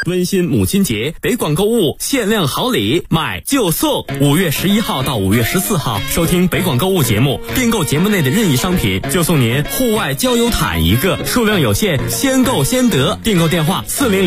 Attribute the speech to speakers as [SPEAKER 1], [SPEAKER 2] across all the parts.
[SPEAKER 1] 温馨母亲节，北广购物限量好礼，买就送。5月11号到5月14号，收听北广购物节目，订购节目内的任意商品，就送您户外交友毯1个，数量有限，先购先得。订购电话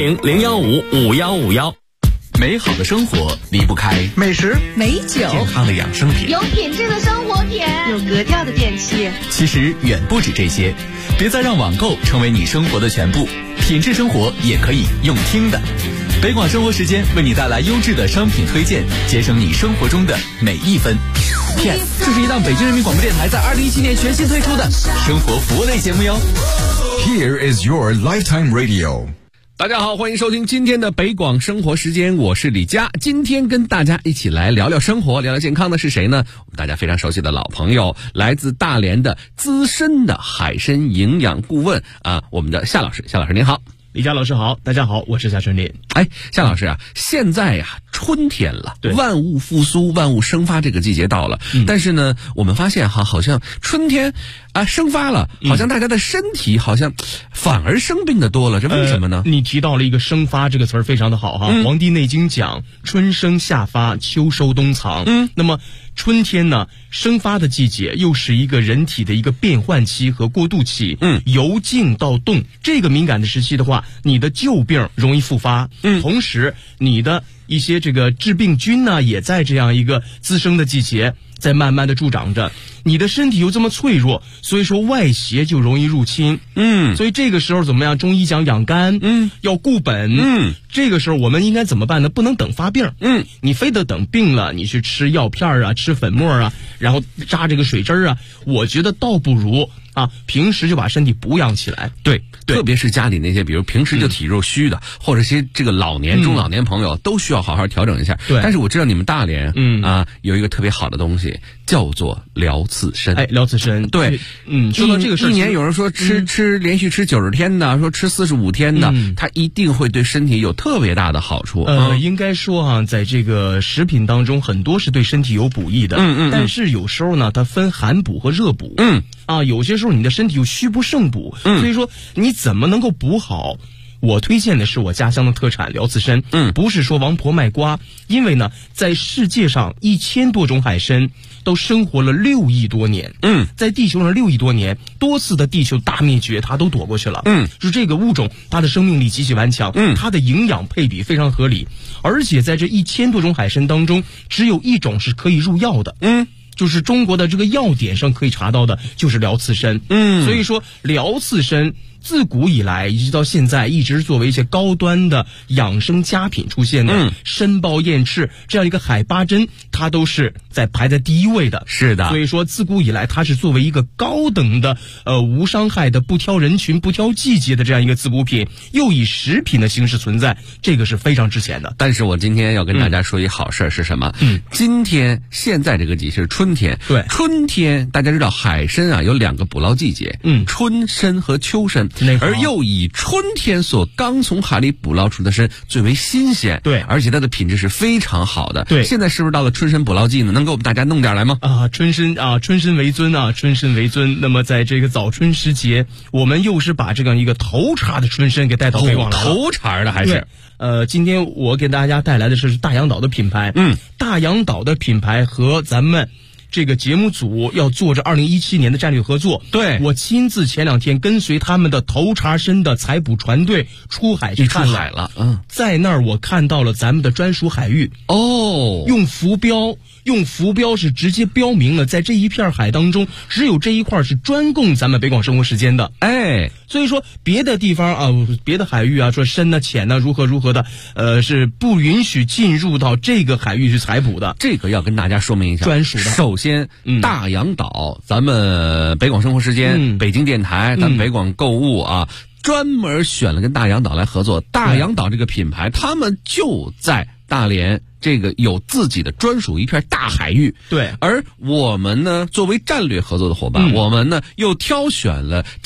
[SPEAKER 1] 400-015-5151。
[SPEAKER 2] 美好的生活离不开
[SPEAKER 3] 美食、
[SPEAKER 4] 美酒、
[SPEAKER 2] 健康的养生品，
[SPEAKER 5] 有品质的生活品，
[SPEAKER 4] 有格调的电器。
[SPEAKER 2] 其实远不止这些，别再让网购成为你生活的全部，品质生活也可以用听的。北广生活时间为你带来优质的商品推荐，节省你生活中的每一分。Yes， 这是一档北京人民广播电台在2017年全新推出的生活服务类节目哟。
[SPEAKER 6] Here is your lifetime radio。
[SPEAKER 7] 大家好，欢迎收听今天的北广生活时间，我是李佳。今天跟大家一起来聊聊生活，聊聊健康的是谁呢？我们大家非常熟悉的老朋友，来自大连的资深的海参营养顾问我们的夏老师。夏老师您好。
[SPEAKER 3] 李佳老师好，大家好，我是夏春林。
[SPEAKER 7] 夏老师啊，现在呀春天了，
[SPEAKER 3] 对，
[SPEAKER 7] 万物复苏、万物生发这个季节到了。但是呢，我们发现好像春天生发了，好像大家的身体好像反而生病的多了，这为什么呢？
[SPEAKER 3] 你提到了一个生发这个词儿非常的好哈。黄帝内经讲春生夏发，秋收冬藏。那么春天呢，生发的季节又是一个人体的一个变换期和过渡期。由静到动，这个敏感的时期的话，你的旧病容易复发。同时你的一些这个致病菌呢，也在这样一个滋生的季节在慢慢的助长着。你的身体又这么脆弱，所以说外邪就容易入侵。所以这个时候怎么样？中医讲养肝，要固本。这个时候我们应该怎么办呢？不能等发病。你非得等病了，你去吃药片啊，吃粉末啊，然后扎这个水针啊，我觉得倒不如平时就把身体补养起来。
[SPEAKER 7] 对，特别是家里那些比如平时就体弱虚的，或者些这个老年中老年朋友都需要好好调整一下。对，但是我知道你们大连有一个特别好的东西叫做疗刺参。
[SPEAKER 3] 疗刺参，对，说到这个事儿，
[SPEAKER 7] 一年有人说吃连续吃90天的，说吃45天的，它一定会对身体有特别大的好处。
[SPEAKER 3] 应该说在这个食品当中很多是对身体有补益的。但是有时候呢，它分寒补和热补。有些时候你的身体又虚不胜补，所以说你怎么能够补好？我推荐的是我家乡的特产辽刺参。不是说王婆卖瓜，因为呢，在世界上1000多种海参都生活了6亿多年。在地球上6亿多年，多次的地球大灭绝，它都躲过去了。就这个物种，它的生命力极其顽强，它的营养配比非常合理，而且在这1000多种海参当中，只有一种是可以入药的。就是中国的这个药典上可以查到的，就是辽刺参。所以说辽刺参自古以来一直到现在，一直作为一些高端的养生佳品出现的。参鲍燕翅这样一个海八珍，它都是排在第一位的。
[SPEAKER 7] 是的，
[SPEAKER 3] 所以说自古以来，它是作为一个高等的无伤害的、不挑人群、不挑季节的这样一个滋补品，又以食品的形式存在，这个是非常值钱的。
[SPEAKER 7] 但是我今天要跟大家说一好事是什么？今天现在这个季是春天。
[SPEAKER 3] 对，
[SPEAKER 7] 春天大家知道海参有2个捕捞季节，春参和秋参。而又以春天所刚从海里捕捞出的参最为新鲜。对，而且它的品质是非常好的。对，现在是不是到了春参捕捞季呢？能给我们大家弄点来吗？
[SPEAKER 3] 春参为尊春参为尊。那么在这个早春时节，我们又是把这样一个头茬的春参给带到北广来了。
[SPEAKER 7] 头茬的还是？
[SPEAKER 3] 今天我给大家带来的是大洋岛的品牌。大洋岛的品牌和咱们这个节目组要做着2017年的战略合作。对，我亲自前2天跟随他们的头茬参的采捕船队出海去看了。在那儿我看到了咱们的专属海域。用浮标是直接标明了，在这一片海当中，只有这一块是专供咱们北广生活时间的。所以说别的地方别的海域说深浅如何的，是不允许进入到这个海域去采捕的。
[SPEAKER 7] 这个要跟大家说明一下，
[SPEAKER 3] 专属的。
[SPEAKER 7] 首先，大洋岛，咱们北广生活时间、北京电台，咱们北广购物专门选了跟大洋岛来合作。大洋岛这个品牌，他们就在大连这个有自己的专属一片大海域。而我们呢，作为战略合作的伙伴，我们呢又挑选了这个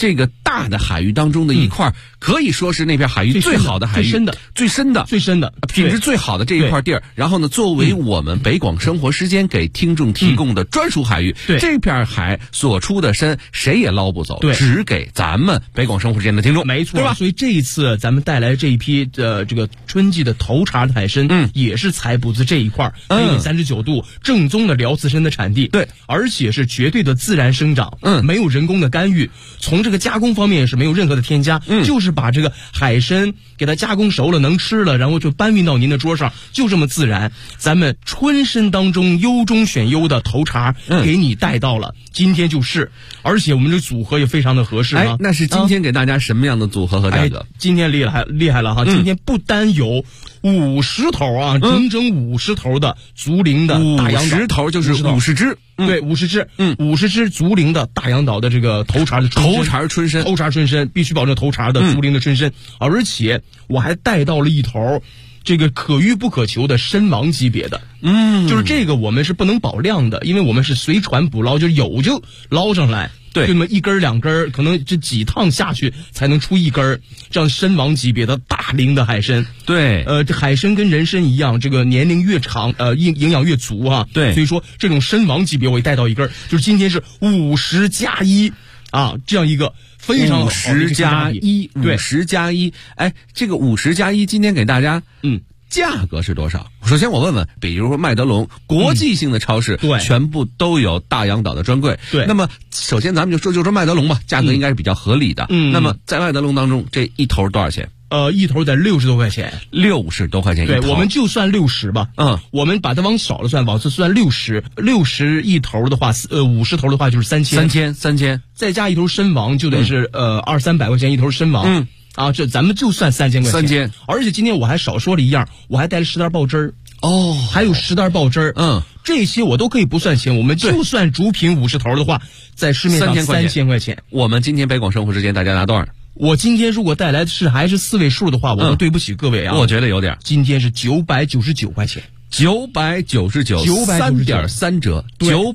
[SPEAKER 7] 大的海域当中的一块，可以说是那片海域最好的海域，最深的品质最好的这一块地儿。然后呢，作为我们北广生活时间给听众提供的专属海域，这片海所出的参谁也捞不走，只给咱们北广生活时间的听众，
[SPEAKER 3] 没错，
[SPEAKER 7] 对吧？
[SPEAKER 3] 所以这一次咱们带来这一批这个春季的头茬的海参，也是采捕自这一块北纬39度正宗的辽刺参的产地，
[SPEAKER 7] 对，
[SPEAKER 3] 而且是绝对的自然生长，没有人工的干预，从这个加工方面也是没有任何的添加，就是把这个海参给它加工熟了能吃了，然后就搬运到您的桌上，就这么自然。咱们春参当中优中选优的头茬给你带到了，今天就是，而且我们这组合也非常的合适啊。
[SPEAKER 7] 那是今天给大家什么样的组合和价格？
[SPEAKER 3] 今天厉害了哈！今天不单有50头啊，整整50头的竹林的大洋岛，50
[SPEAKER 7] 头就是50只，
[SPEAKER 3] 对，50只，50只竹林的大洋岛的这个头茬的
[SPEAKER 7] 头茬春参
[SPEAKER 3] 必须保证头茬的竹林的春参，而且我还带到了一头这个可遇不可求的参王级别的，就是这个我们是不能保量的，因为我们是随船捕捞，就有就捞上来。对，就那么1根2根，可能这几趟下去才能出1根，这样参王级别的大龄的海参。对，这海参跟人参一样，这个年龄越长，营养越足啊。对，所以说这种参王级别我也带到1根，就是今天是50+1啊，这样一个非常好的
[SPEAKER 7] 50+1，哎，这个50+1今天给大家，价格是多少？首先我问问，比如说麦德龙国际性的超市，全部都有大洋岛的专柜。对，那么首先咱们就说麦德龙吧，价格应该是比较合理的。那么在麦德龙当中，这一头多少钱？
[SPEAKER 3] 一头得60多块钱
[SPEAKER 7] ，60多块钱一头。
[SPEAKER 3] 对，我们就算60吧。我们把它往少了算，往这算60一头的话，50头的话就是3000，再加一头参王就得是200-300块钱一头参王。这咱们就算3000块钱。而且今天我还少说了一样，我还带了10袋爆汁儿。还有10袋爆汁儿。这些我都可以不算钱，我们就算主品50头的话，在市面上3000块钱。
[SPEAKER 7] 我们今天北广生活时间大家拿多少？
[SPEAKER 3] 我今天如果带来的还是4位数的话，我都对不起各位啊。
[SPEAKER 7] 我觉得有点。
[SPEAKER 3] 今天是999块钱
[SPEAKER 7] ，999，3.3折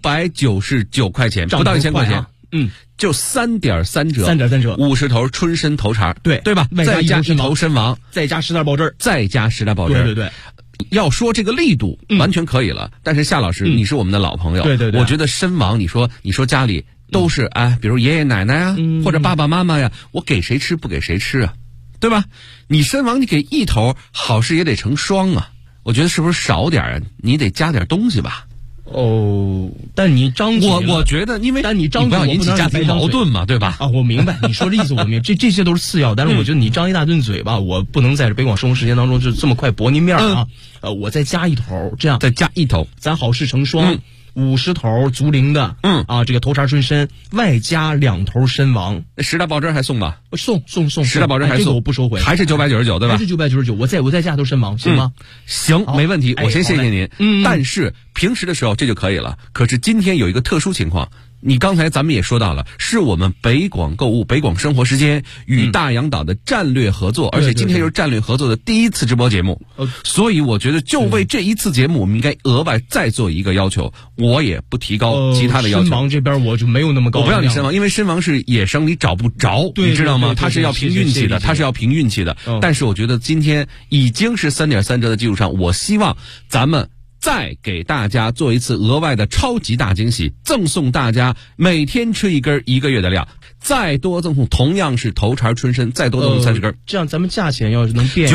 [SPEAKER 7] ，999块钱，不到1000块钱。就3.3折，50头春参头茬，对吧？再加1头参王，
[SPEAKER 3] 再加10袋爆汁儿，
[SPEAKER 7] 对。要说这个力度完全可以了，但是夏老师，你是我们的老朋友，对，我觉得参王，你说家里都是比如爷爷奶奶啊，或者爸爸妈妈呀，我给谁吃不给谁吃啊，对吧？你参王你给1头，好事也得成双啊，我觉得是不是少点啊？你得加点东西吧。
[SPEAKER 3] 但你张嘴，
[SPEAKER 7] 我觉得，但你张嘴不要引起家庭矛盾嘛，对吧？
[SPEAKER 3] 我明白你说的意思，我明白，这些都是次要，但是我觉得你张一大顿嘴吧，我不能在这北广生活时间当中就这么快驳您面啊。我再加1头，这样
[SPEAKER 7] 再加1头，
[SPEAKER 3] 咱好事成双。50头竹林的，这个头茬春参，外加2头参王
[SPEAKER 7] ，10袋爆汁还送吧？
[SPEAKER 3] 送
[SPEAKER 7] 10袋爆汁还送，
[SPEAKER 3] 这个我不收回，
[SPEAKER 7] 还是999，对吧？
[SPEAKER 3] 还是999，我再加头参王，行吗？
[SPEAKER 7] 行，没问题，我先谢谢您。但是平时的时候这就可以了，可是今天有一个特殊情况。你刚才咱们也说到了，是我们北广购物、北广生活时间与大洋岛的战略合作，而且今天又是战略合作的第1次直播节目，所以我觉得就为这1次节目，我们应该额外再做一个要求，我也不提高其他的要求。
[SPEAKER 3] 参王这边我就没有那么高，
[SPEAKER 7] 我不要你参王，因为参王是野生，你找不着，你知道吗？它是要凭运气的，但是我觉得今天已经是3.3折的基础上，我希望咱们再给大家做一次额外的超级大惊喜，赠送大家每天吃1根1个月的量，再多赠送同样是头茬春参，再多赠送30根。
[SPEAKER 3] 这样咱们价钱要是能变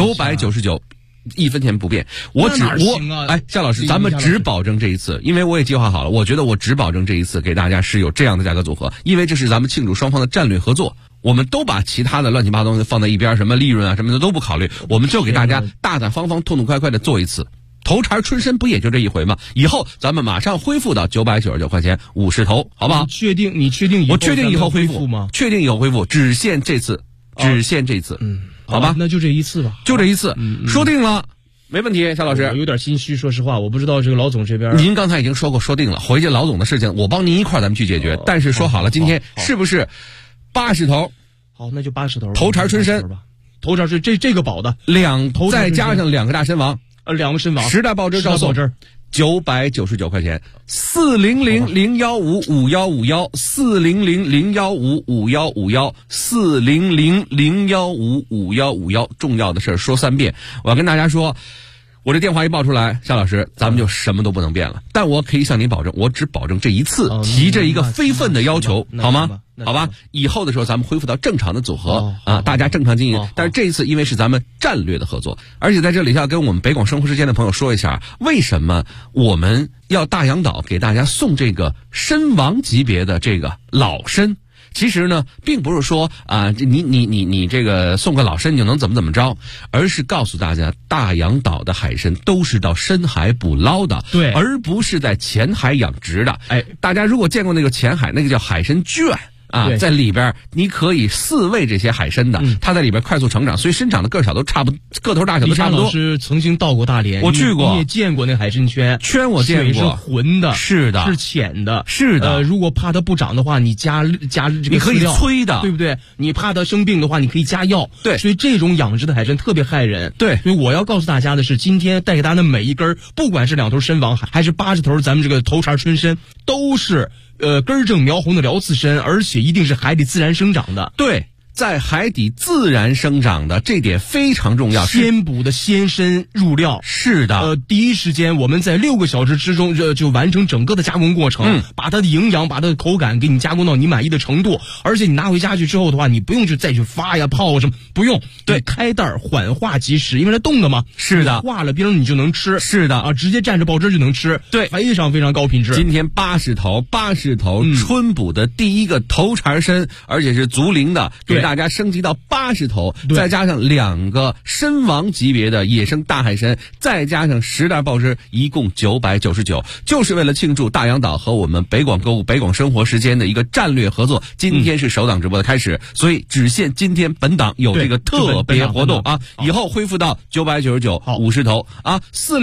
[SPEAKER 7] ，999。1分钱不变，夏老师，咱们只保证这一次，因为我也计划好了，我觉得我只保证这一次给大家是有这样的价格组合，因为这是咱们庆祝双方的战略合作，我们都把其他的乱七八糟东西放在一边，什么利润啊什么的都不考虑，我们就给大家大大方方、痛痛快快的做一次。头茬春参不也就这一回吗？以后咱们马上恢复到999块钱50头，好不好？
[SPEAKER 3] 你确定
[SPEAKER 7] 我确定以后恢
[SPEAKER 3] 复吗？
[SPEAKER 7] 确定以后恢复，只限这次。好吧，
[SPEAKER 3] 那就这一次吧，
[SPEAKER 7] 说定了，没问题。夏老师，
[SPEAKER 3] 我有点心虚，说实话，我不知道这个老总这边。
[SPEAKER 7] 您刚才已经说定了，回去老总的事情我帮您一块咱们去解决。但是说好了，今天是不是80头？
[SPEAKER 3] 好，那就80头。
[SPEAKER 7] 头茬春参
[SPEAKER 3] 吧，头茬是这个保的
[SPEAKER 7] 2头，再加上2个大参王，
[SPEAKER 3] 2个参王
[SPEAKER 7] ，10袋爆汁照送 999块钱，400-015-5151，400-015-5151，400-015-5151。重要的事说3遍，我要跟大家说。我这电话一报出来，夏老师，咱们就什么都不能变了。但我可以向您保证，我只保证这一次提这一个非分的要求，好吗？好吧，以后的时候咱们恢复到正常的组合大家正常经营。但是这一次因为是咱们战略的合作，而且在这里要跟我们北广生活时间的朋友说一下，为什么我们要大洋岛给大家送这个身王级别的这个老参。其实呢，并不是说你这个送个老参你就能怎么着，而是告诉大家，大洋岛的海参都是到深海捕捞的，
[SPEAKER 3] 对，
[SPEAKER 7] 而不是在浅海养殖的。大家如果见过那个浅海，那个叫海参圈。在里边你可以饲喂这些海参的，它在里边快速成长，所以生长的个头大小都差不多。
[SPEAKER 3] 李老师曾经到过大连，
[SPEAKER 7] 我去过，
[SPEAKER 3] 你也见过那海参圈，
[SPEAKER 7] 我见过，
[SPEAKER 3] 水是浑的，
[SPEAKER 7] 是的，
[SPEAKER 3] 是浅的，
[SPEAKER 7] 是的。
[SPEAKER 3] 如果怕它不长的话，你加这个
[SPEAKER 7] 你可以催的，
[SPEAKER 3] 对不对？你怕它生病的话，你可以加药。
[SPEAKER 7] 对，
[SPEAKER 3] 所以这种养殖的海参特别害人。
[SPEAKER 7] 对，
[SPEAKER 3] 所以我要告诉大家的是，今天带给大家的每一根，不管是2头参王还是80头咱们这个头茬春参，都是根正苗红的辽刺参，而且一定是海底自然生长的。
[SPEAKER 7] 对，在海底自然生长的，这点非常重要。
[SPEAKER 3] 鲜捕的鲜参入料，
[SPEAKER 7] 是的。
[SPEAKER 3] 第一时间我们在6个小时之中就完成整个的加工过程，把它的营养、把它的口感给你加工到你满意的程度。而且你拿回家去之后的话，你不用再去发呀、泡什么，不用。对，开袋缓化即食，因为它冻的嘛。
[SPEAKER 7] 是的，
[SPEAKER 3] 化了冰你就能吃。
[SPEAKER 7] 是的
[SPEAKER 3] 直接蘸着爆汁就能吃。
[SPEAKER 7] 对，
[SPEAKER 3] 非常非常高品质。
[SPEAKER 7] 今天80头春捕的第一个头茬参，而且是足龄的，给大家升级到80头，再加上2个参王级别的野生大海参，再加上10袋爆汁，一共999，就是为了庆祝大洋岛和我们北广购物、北广生活时间的一个战略合作。今天是首档直播的开始，所以只限今天本档有这个特别活动啊！以后恢复到999，50头啊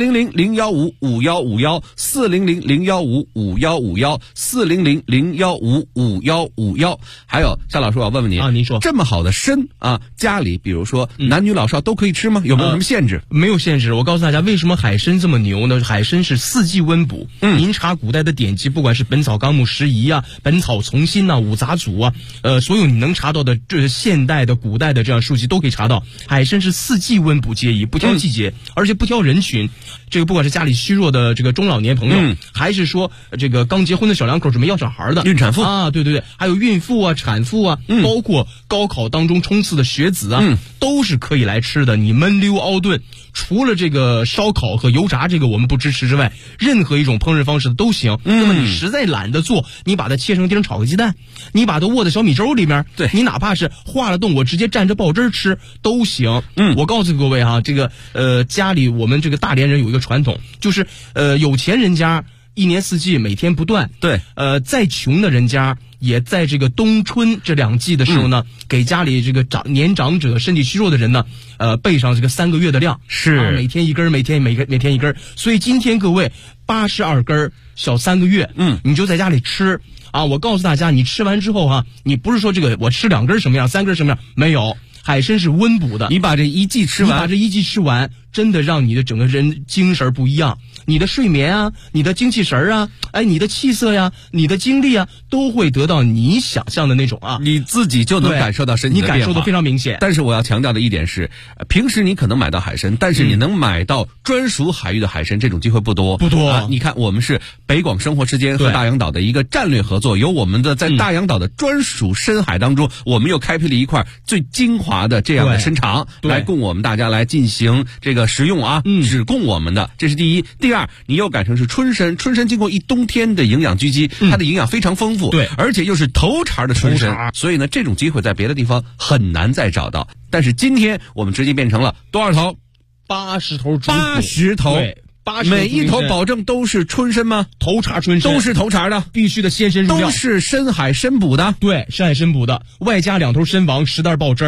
[SPEAKER 7] ，400-015-5151，400-015-5151，400-015-5151。还有夏老师，我要问问您
[SPEAKER 3] 您说
[SPEAKER 7] 这么好的参家里比如说男女老少都可以吃吗？有没有什么限制？
[SPEAKER 3] 没有限制。我告诉大家，为什么海参这么牛呢？海参是4季温补。您查古代的典籍，不管是《本草纲目拾遗》本草丛心五杂组所有你能查到的这现代的、古代的这样书籍都可以查到。海参是4季温补皆宜，不挑季节，而且不挑人群。这个不管是家里虚弱的这个中老年朋友，还是说这个刚结婚的小两口准备要小孩的
[SPEAKER 7] 孕产妇
[SPEAKER 3] 对，还有孕妇产妇包括高考当中冲刺的学子都是可以来吃的。你焖溜熬炖，除了这个烧烤和油炸这个我们不支持之外，任何一种烹饪方式都行。那么你实在懒得做，你把它切成丁炒个鸡蛋，你把它卧在小米粥里面，
[SPEAKER 7] 对，
[SPEAKER 3] 你哪怕是化了冻，我直接蘸着爆汁吃都行。我告诉各位这个家里我们这个大连人有一个传统，就是有钱人家1年4季每天不断，
[SPEAKER 7] 对，
[SPEAKER 3] 再穷的人家也在这个冬春这2季的时候呢，给家里这个年长者、身体虚弱的人呢，备上这个3个月的量，
[SPEAKER 7] 是
[SPEAKER 3] 每天1根，每天1根。所以今天各位82根小3个月，你就在家里吃我告诉大家，你吃完之后你不是说这个我吃2根什么样，3根什么样，没有。海参是温补的，
[SPEAKER 7] 你把这1季吃完，真的让你的整个人精神不一样，你的睡眠你的精气神你的气色呀，你的精力都会得到你想象的那种你自己就能感受到身体的变化，你感受的非常明显。但是我要强调的一点是，平时你可能买到海参，但是你能买到专属海域的海参，这种机会不多。你看，我们是北广生活之间和大洋岛的一个战略合作，有我们的在大洋岛的专属深海当中，我们又开辟了一块最精华的这样的参场，来供我们大家来进行这个食用只供我们的，这是第一。第二，你又改成是春参，春参经过一冬天的营养狙击，它的营养非常丰富，对，而且又是头茬的春参，所以呢，这种机会在别的地方很难再找到。但是今天我们直接变成了多少头？80头，80头。每一头保证都是春参吗？头茬春参都是头茬的，必须的鲜参入料，都是深海参补的。对，深海参补的，外加2头参王10袋爆汁儿，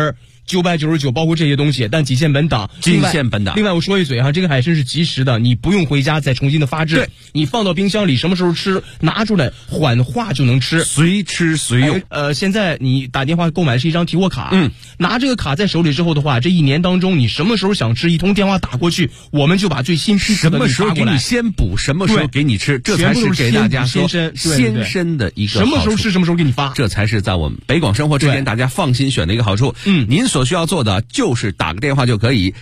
[SPEAKER 3] 999，包括这些东西，但仅限本档。另外我说一嘴哈，这个海参是即食的，你不用回家再重新的发制，你放到冰箱里，什么时候吃拿出来缓化就能吃，
[SPEAKER 7] 随吃随用。
[SPEAKER 3] 现在你打电话购买是一张提货卡，拿这个卡在手里之后的话，这一年当中你什么时候想吃，一通电话打过去，我们就把最新批次的
[SPEAKER 7] 什么时候给你先补，什么时候给你吃，这才是给大家说先生的一个好处。
[SPEAKER 3] 什么时候吃什么时候给你发，
[SPEAKER 7] 这才是在我们北广生活之间大家放心选的一个好处。您所需要做的就是打个电话就可以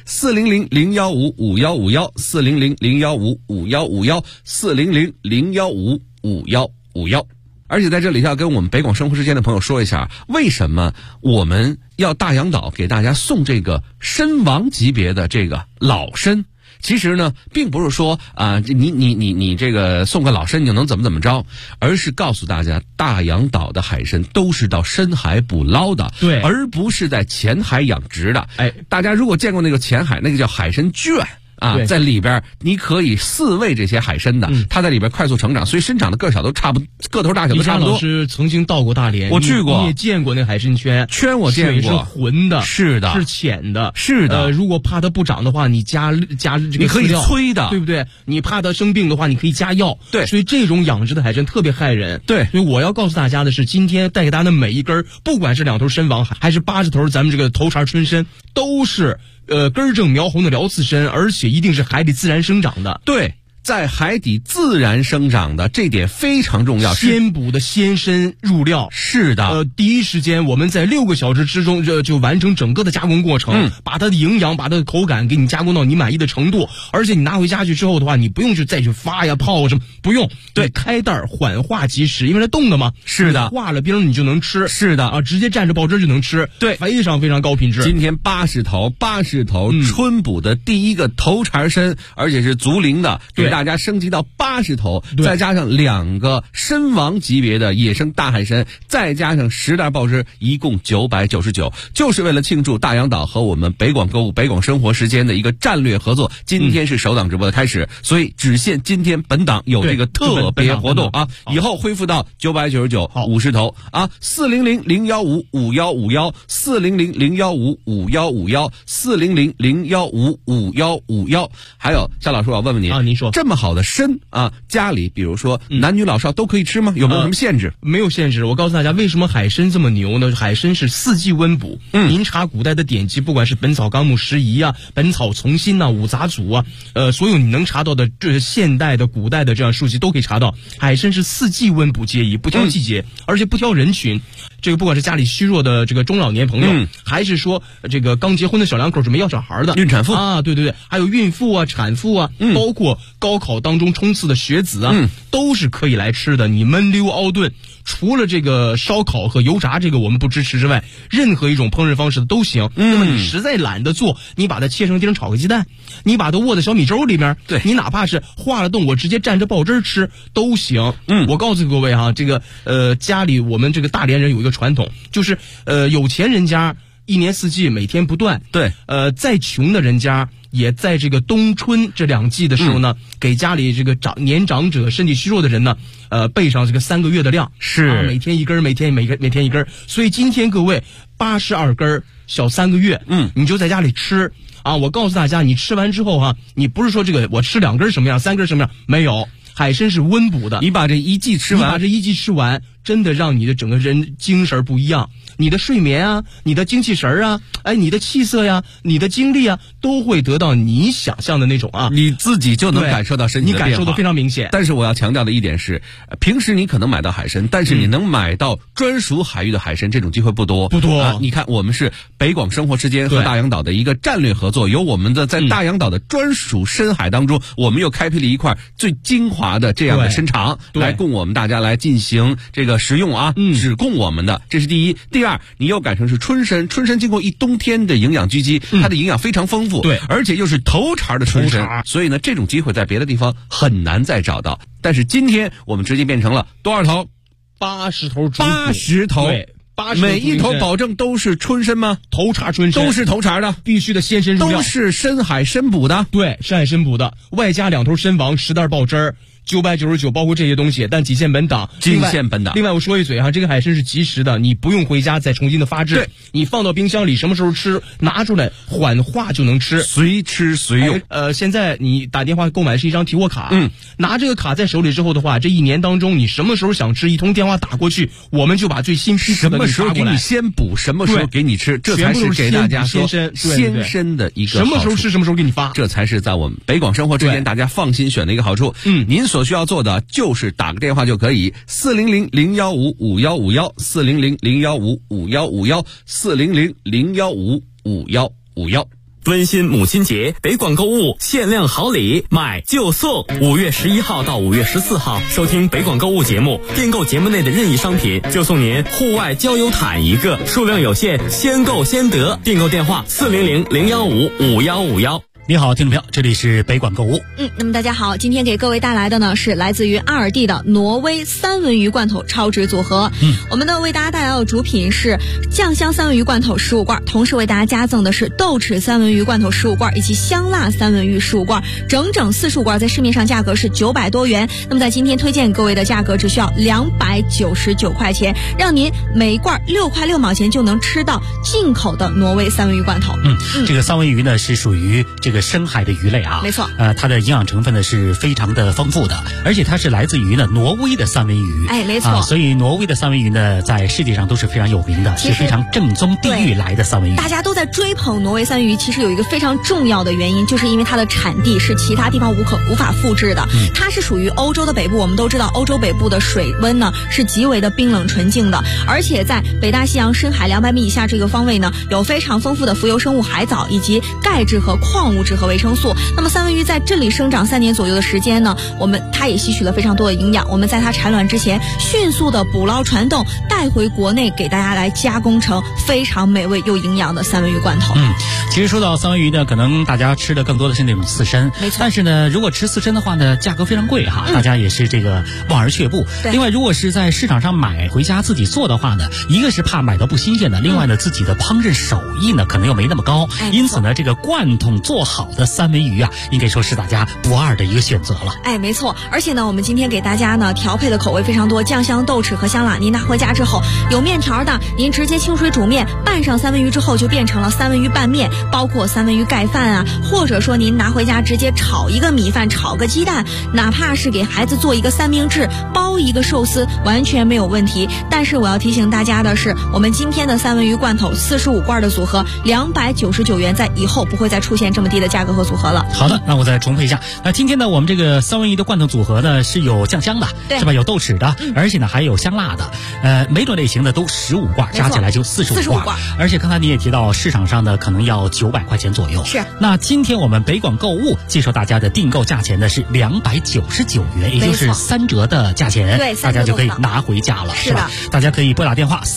[SPEAKER 7] ，400-015-5151，400-015-5151，400-015-5151。而且在这里要跟我们北广生活之间的朋友说一下，为什么我们要大洋岛给大家送这个参王级别的这个老参。其实呢，并不是说你这个送个老参就能怎么着，而是告诉大家，大洋岛的海参都是到深海捕捞的，
[SPEAKER 3] 对，
[SPEAKER 7] 而不是在浅海养殖的。大家如果见过那个浅海，那个叫海参圈。在里边你可以饲喂这些海参的，它在里边快速成长，所以生长的个头大小都差不多。
[SPEAKER 3] 老师曾经到过大连，
[SPEAKER 7] 我去过，
[SPEAKER 3] 你也见过那海参圈
[SPEAKER 7] 我见过，
[SPEAKER 3] 水是浑的，
[SPEAKER 7] 是的，
[SPEAKER 3] 是浅的，
[SPEAKER 7] 是的。
[SPEAKER 3] 如果怕它不长的话，你加这个
[SPEAKER 7] 你可以催的，
[SPEAKER 3] 对不对？你怕它生病的话，你可以加药。
[SPEAKER 7] 对，
[SPEAKER 3] 所以这种养殖的海参特别害人。
[SPEAKER 7] 对，
[SPEAKER 3] 所以我要告诉大家的是，今天带给大家的每一根，不管是2头参王还是80头咱们这个头茬春参，都是根正苗红的辽刺参，而且一定是海里自然生长的。
[SPEAKER 7] 对，在海底自然生长的，这点非常重要。
[SPEAKER 3] 鲜捕的鲜参入料，
[SPEAKER 7] 是的。
[SPEAKER 3] 第一时间我们在6个小时之中就完成整个的加工过程，把它的营养，把它的口感给你加工到你满意的程度。而且你拿回家去之后的话，你不用再去发呀泡什么，不用。对，开袋缓化即食，因为它冻的嘛。
[SPEAKER 7] 是的，
[SPEAKER 3] 化了冰你就能吃。
[SPEAKER 7] 是的
[SPEAKER 3] 直接蘸着爆汁就能吃。
[SPEAKER 7] 对，
[SPEAKER 3] 非常非常高品质。
[SPEAKER 7] 今天80头春捕的第一个头茬参，而且是足龄的，给大家升级到80头，再加上2个参王级别的野生大海参，再加上10袋爆汁，一共999，就是为了庆祝大洋岛和我们北广购物、北广生活时间的一个战略合作。今天是首档直播的开始，所以只限今天本档有这个特别活动啊！以后恢复到99950头啊，400-015-5151，400-015-5151，400-015-5151。还有夏老师，我要问问您
[SPEAKER 3] 您说
[SPEAKER 7] 这么好的参家里比如说男女老少都可以吃吗？有没有什么限制？
[SPEAKER 3] 没有限制。我告诉大家，为什么海参这么牛呢？海参是4季温补。您查古代的典籍，不管是《本草纲目拾遗》啊、《本草从新》啊、五杂组啊，所有你能查到的这现代的、古代的这样书籍都可以查到。海参是4季温补皆宜，不挑季节，而且不挑人群。这个不管是家里虚弱的这个中老年朋友，还是说这个刚结婚的小两口准备要小孩的
[SPEAKER 7] 孕产妇
[SPEAKER 3] 啊，对，还有孕妇啊、产妇啊，包括高考当中冲刺的学子啊，都是可以来吃的。你焖溜熬炖，除了这个烧烤和油炸这个我们不支持之外，任何一种烹饪方式都行。那么你实在懒得做，你把它切成丁炒个鸡蛋，你把它卧在小米粥里面，对，你哪怕是化了冻，我直接蘸着爆汁吃都行。我告诉各位哈，这个家里我们这个大连人有一个传统，就是有钱人家一年四季每天不断，对，再穷的人家也在这个冬春这2季的时候呢，给家里这个年长者、身体虚弱的人呢，备上这个3个月的量，是每天一根，每天一根。所以今天各位82根小3个月，你就在家里吃啊！我告诉大家，你吃完之后哈，你不是说这个我吃2根什么样，3根什么样，没有。海参是温补的，你把这一季吃完，真的让你的整个人精神不一样，你的睡眠啊，你的精气神啊，你的气色呀，你的精力啊，都会得到你想象的那种啊，你自己就能感受到身体的变化，你感受的非常明显。但是我要强调的一点是，平时你可能买到海参，但是你能买到专属海域的海参，这种机会不多。你看，我们是北广生活之间和大洋岛的一个战略合作，有我们的在大洋岛的专属深海当中，我们又开辟了一块最精华的这样的参场，来供我们大家来进行这个食用啊，只供我们的，这是第一。第二，你又改成是春参，春参经过一冬天的营养狙击，它的营养非常丰富，对，而且又是头茬的春参，所以呢，这种机会在别的地方很难再找到。但是今天我们直接变成了多少头？80头，80头。对，每一头保证都是春参吗？头茬春参都是头茬的，必须的鲜参入料，都是深海参补的。对，深海参补的，外加2头参王10袋爆汁儿， 999，包括这些东西，但仅限本档。另外我说一嘴哈，这个海参是即食的，你不用回家再重新的发制，你放到冰箱里，什么时候吃拿出来缓化就能吃，
[SPEAKER 7] 随吃随用。
[SPEAKER 3] 现在你打电话购买是一张提货卡，拿这个卡在手里之后的话，这1年当中你什么时候想吃，一通电话打过去，我们就把最新批次的
[SPEAKER 7] 什么时候给你先补，什么时候给你吃，这才是给大家说先生的一个好处。
[SPEAKER 3] 什么时候吃什么时候给你发，
[SPEAKER 7] 这才是在我们北广生活之间大家放心选的一个好处。您所需要做的就是打个电话就可以，400-015-5151，400-015-5151，400-015-5151。
[SPEAKER 1] 温馨母亲节，北广购物限量好礼，买就送。5月11号到5月14号，收听北广购物节目，订购节目内的任意商品，就送您户外郊游毯一个，数量有限，先购先得。订购电话400-015-5151。
[SPEAKER 4] 你好，听众朋友，这里是北广购物。
[SPEAKER 5] 那么大家好，今天给各位带来的呢是来自于阿尔蒂的挪威三文鱼罐头超值组合。我们的为大家带来的主品是酱香三文鱼罐头15罐，同时为大家加赠的是豆豉三文鱼罐头15罐以及香辣三文鱼15罐，整整40罐，在市面上价格是900多元。那么在今天推荐给各位的价格只需要299块钱，让您每罐6块6毛钱就能吃到进口的挪威三文鱼罐头。
[SPEAKER 4] 这个三文鱼呢是属于这个深海的鱼类啊，
[SPEAKER 5] 没错。
[SPEAKER 4] 它的营养成分呢是非常的丰富的，而且它是来自于呢挪威的三文鱼。
[SPEAKER 5] 没错。
[SPEAKER 4] 所以挪威的三文鱼呢在世界上都是非常有名的，是非常正宗地域来的三文鱼。
[SPEAKER 5] 大家都在追捧挪威三文鱼，其实有一个非常重要的原因，就是因为它的产地是其他地方无法复制的。它是属于欧洲的北部，我们都知道欧洲北部的水温呢是极为的冰冷纯净的，而且在北大西洋深海200米以下这个方位呢，有非常丰富的浮游生物海藻以及钙质和矿物质和维生素。那么三文鱼在这里生长3年左右的时间呢，它也吸取了非常多的营养。我们在它产卵之前迅速的捕捞传动，带回国内给大家来加工成非常美味又营养的三文鱼罐头。
[SPEAKER 4] 其实说到三文鱼呢，可能大家吃的更多的是那种刺身，
[SPEAKER 5] 没错。
[SPEAKER 4] 但是呢，如果吃刺身的话呢，价格非常贵哈，大家也是这个望而却步。另外，如果是在市场上买回家自己做的话呢，一个是怕买到不新鲜的，另外呢，自己的烹饪手艺呢可能又没那么高，因此呢，这个罐头做好的三文鱼啊，应该说是大家不二的一个选择了。
[SPEAKER 5] 没错。而且呢，我们今天给大家呢调配的口味非常多，酱香、豆豉和香辣。您拿回家之后，有面条的，您直接清水煮面，拌上三文鱼之后就变成了三文鱼拌面，包括三文鱼盖饭啊，或者说您拿回家直接炒一个米饭，炒个鸡蛋，哪怕是给孩子做一个三明治，包一个寿司，完全没有问题。但是我要提醒大家的是，我们今天的三文鱼罐头45罐的组合299元，在以后不会再出现这么低的价格和组合了。
[SPEAKER 4] 好的，那我再重复一下，那今天呢，我们这个三文鱼的罐头组合呢是有酱香的，是吧？有豆豉的，而且呢还有香辣的，每种类型的都15罐，加起来就45罐。而且刚才你也提到，市场上呢可能要900块钱左右。
[SPEAKER 5] 是。
[SPEAKER 4] 那今天我们北广购物介绍大家的订购价钱呢是299元，也就是3折的价钱，
[SPEAKER 5] 对，
[SPEAKER 4] 大家就可以拿回家了，是吧？大家可以拨打电话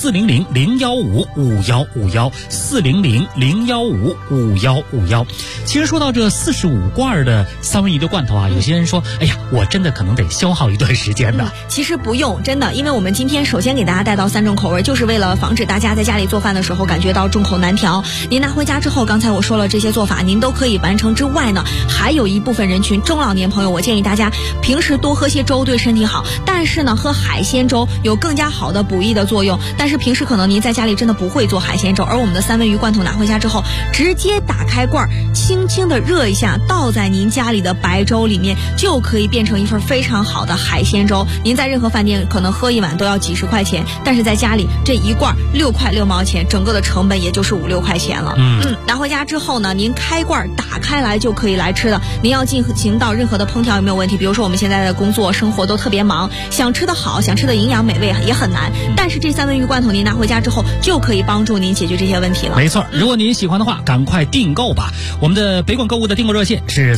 [SPEAKER 4] 400-015-5151，400-015-5151。其实说到这45罐的三文鱼的罐头啊，有些人说，哎呀，我真的可能得消耗一段时间的。
[SPEAKER 5] 其实不用，真的，因为我们今天首先给大家带到3种口味，就是为了防止大家在家里做饭的时候感觉到众口难调。您拿回家之后，刚才我说了这些做法，您都可以完成之外呢，还有一部分人群，中老年朋友，我建议大家平时多喝些粥，对身体好。但是呢，喝海鲜粥有更加好的补益的作用。但是平时可能您在家里真的不会做海鲜粥，而我们的三文鱼罐头拿回家之后，直接打开罐，轻轻的热一下，倒在您家里的白粥里面，就可以变成一份非常好的海鲜粥。您在任何饭店可能喝一碗都要几十块钱，但是在家里这一罐6块6毛钱，整个的成本也就是5、6块钱了。拿回家之后呢，您开罐打开来就可以来吃的。您要进行到任何的烹调有没有问题？比如说我们现在的工作生活都特别忙，想吃的好，想吃的营养美味也很难。但是这三文鱼罐头您拿回家之后，就可以帮助您解决这些问题了。
[SPEAKER 4] 没错，如果您喜欢的话，赶快订购吧。我们的北广购物的订购热线是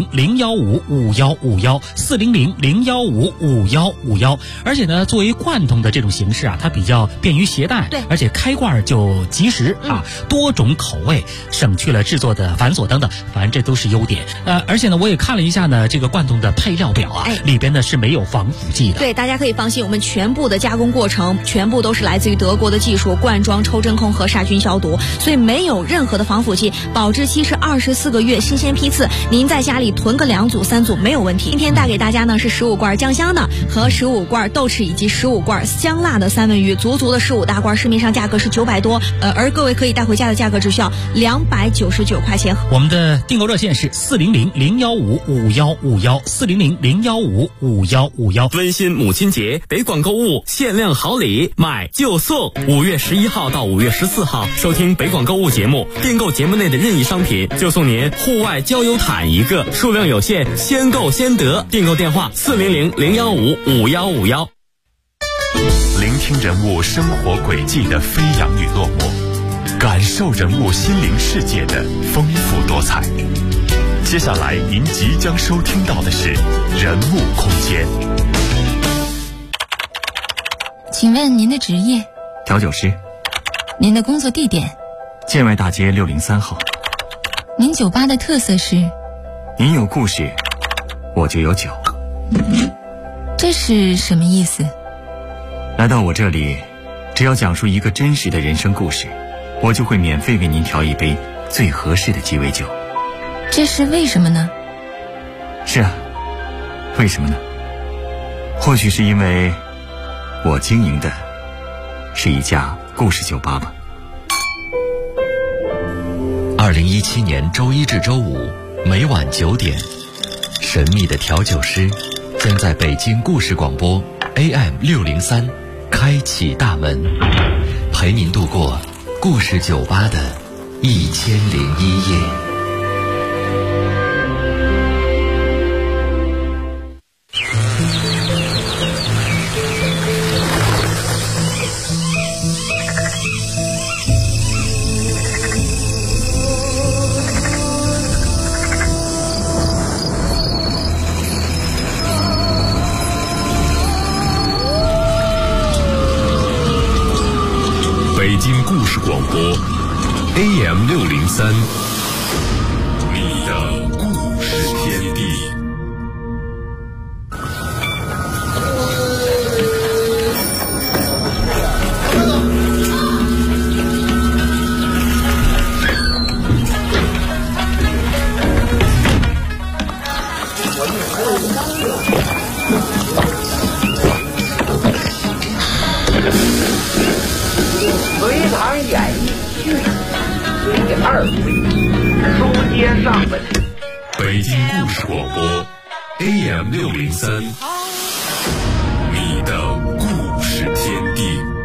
[SPEAKER 4] 400-015-5151，400-015-5151。而且呢，作为罐头的这种形式啊，它比较便于携带，
[SPEAKER 5] 对，
[SPEAKER 4] 而且开罐就及时啊，多种口味，省去了制作的繁琐等等，反正这都是优点。而且呢，我也看了一下呢，这个罐头的配料表啊，里边呢是没有防腐剂的。
[SPEAKER 5] 对，大家可以放心，我们全部的加工过程全部都是来自于德国的技术，灌装、抽真空和杀菌消毒，所以没有任何的防腐剂，保质期是20 24个月新鲜批次，您在家里囤个2组3组没有问题。今天带给大家呢是15罐酱香的和15罐豆豉以及15罐香辣的三文鱼，足的15大罐，市面上价格是900多，而各位可以带回家的价格只需要299块钱。
[SPEAKER 4] 我们的订购热线是400-015-5151，400-015-5151。
[SPEAKER 1] 温馨母亲节，北广购物限量好礼，买就送。5月11号到5月14号，收听北广购物节目，订购节目内的任意商品，就送您户外郊游毯1个，数量有限，先购先得。订购电话400-015-5151。
[SPEAKER 8] 聆听人物生活轨迹的飞扬与落寞，感受人物心灵世界的丰富多彩。接下来您即将收听到的是人物空间。
[SPEAKER 9] 请问您的职业？
[SPEAKER 10] 调酒师。
[SPEAKER 9] 您的工作地点？
[SPEAKER 10] 建外大街603号。
[SPEAKER 9] 您酒吧的特色是？
[SPEAKER 10] 您有故事，我就有酒。
[SPEAKER 9] 这是什么意思？
[SPEAKER 10] 来到我这里，只要讲述一个真实的人生故事，我就会免费为您调一杯最合适的鸡尾酒。
[SPEAKER 9] 这是为什么呢？
[SPEAKER 10] 是啊，为什么呢？或许是因为我经营的是一家故事酒吧吧。
[SPEAKER 2] 2017年周一至周五每晚9点，神秘的调酒师将在北京故事广播 AM603 开启大门，陪您度过故事酒吧的1001夜。
[SPEAKER 8] 北京故事广播 AM603， 你的故事天地。
[SPEAKER 11] 隋唐演义序第2回，书接上文。
[SPEAKER 8] 北京故事广播 AM603， 你的故事天地。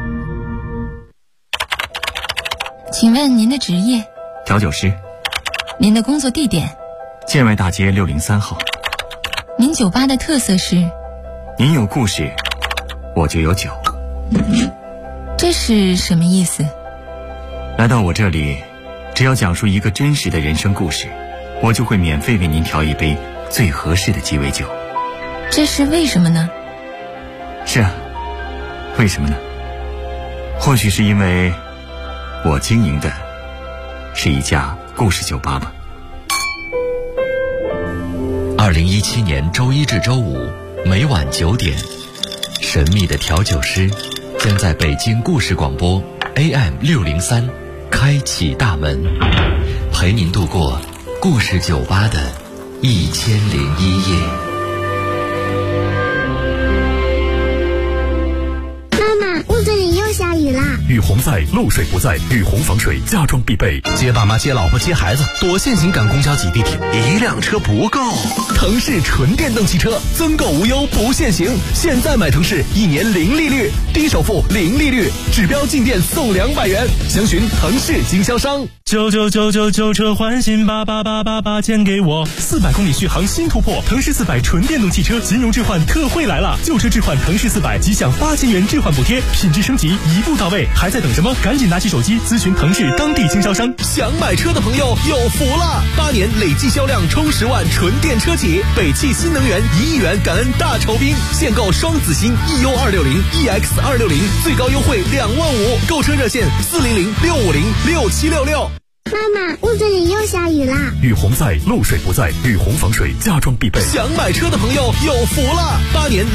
[SPEAKER 9] 请问您的职业？
[SPEAKER 10] 调酒师。
[SPEAKER 9] 您的工作地点？
[SPEAKER 10] 建外大街603号。
[SPEAKER 9] 您酒吧的特色是？
[SPEAKER 10] 您有故事，我就有酒。
[SPEAKER 9] 这是什么意思？
[SPEAKER 10] 来到我这里，只要讲述一个真实的人生故事，我就会免费为您调一杯最合适的鸡尾酒。
[SPEAKER 9] 这是为什么呢？
[SPEAKER 10] 是啊，为什么呢？或许是因为我经营的是一家故事酒吧吧。
[SPEAKER 2] 2017年周一至周五每晚9点，神秘的调酒师将在北京故事广播 AM603 开启大门，陪您度过故事酒吧的1001夜。
[SPEAKER 12] 屋子里又下雨啦！
[SPEAKER 8] 雨洪在，漏水不在，雨洪防水家装必备。
[SPEAKER 13] 接爸妈、接老婆、接孩子，躲现行赶公交挤地铁，
[SPEAKER 14] 一辆车不够。
[SPEAKER 13] 腾势纯电动汽车，增购无忧不限行。现在买腾势，1年0利率，低首付0利率，指标进店送200元。详询腾势经销商。
[SPEAKER 15] 99999车换新8888钱给我，400公里续航新突破，腾势400纯电动汽车金融置换特惠来了，旧车置换腾势400即享8000元置换补贴，品质升级一步到位，还在等什么？赶紧拿起手机咨询腾势当地经销商。
[SPEAKER 13] 想买车的朋友有福了，8年累计销量冲10万纯电车企，北汽新能源1亿元感恩大酬宾，现购双子星 EU260、EX260，最高优惠2万5，购车热线400-650-6766。
[SPEAKER 12] 妈妈，屋子里又下雨啦！
[SPEAKER 8] 雨洪在，漏水不在，雨洪防水家装必备。
[SPEAKER 13] 想买车的朋友有福了，8年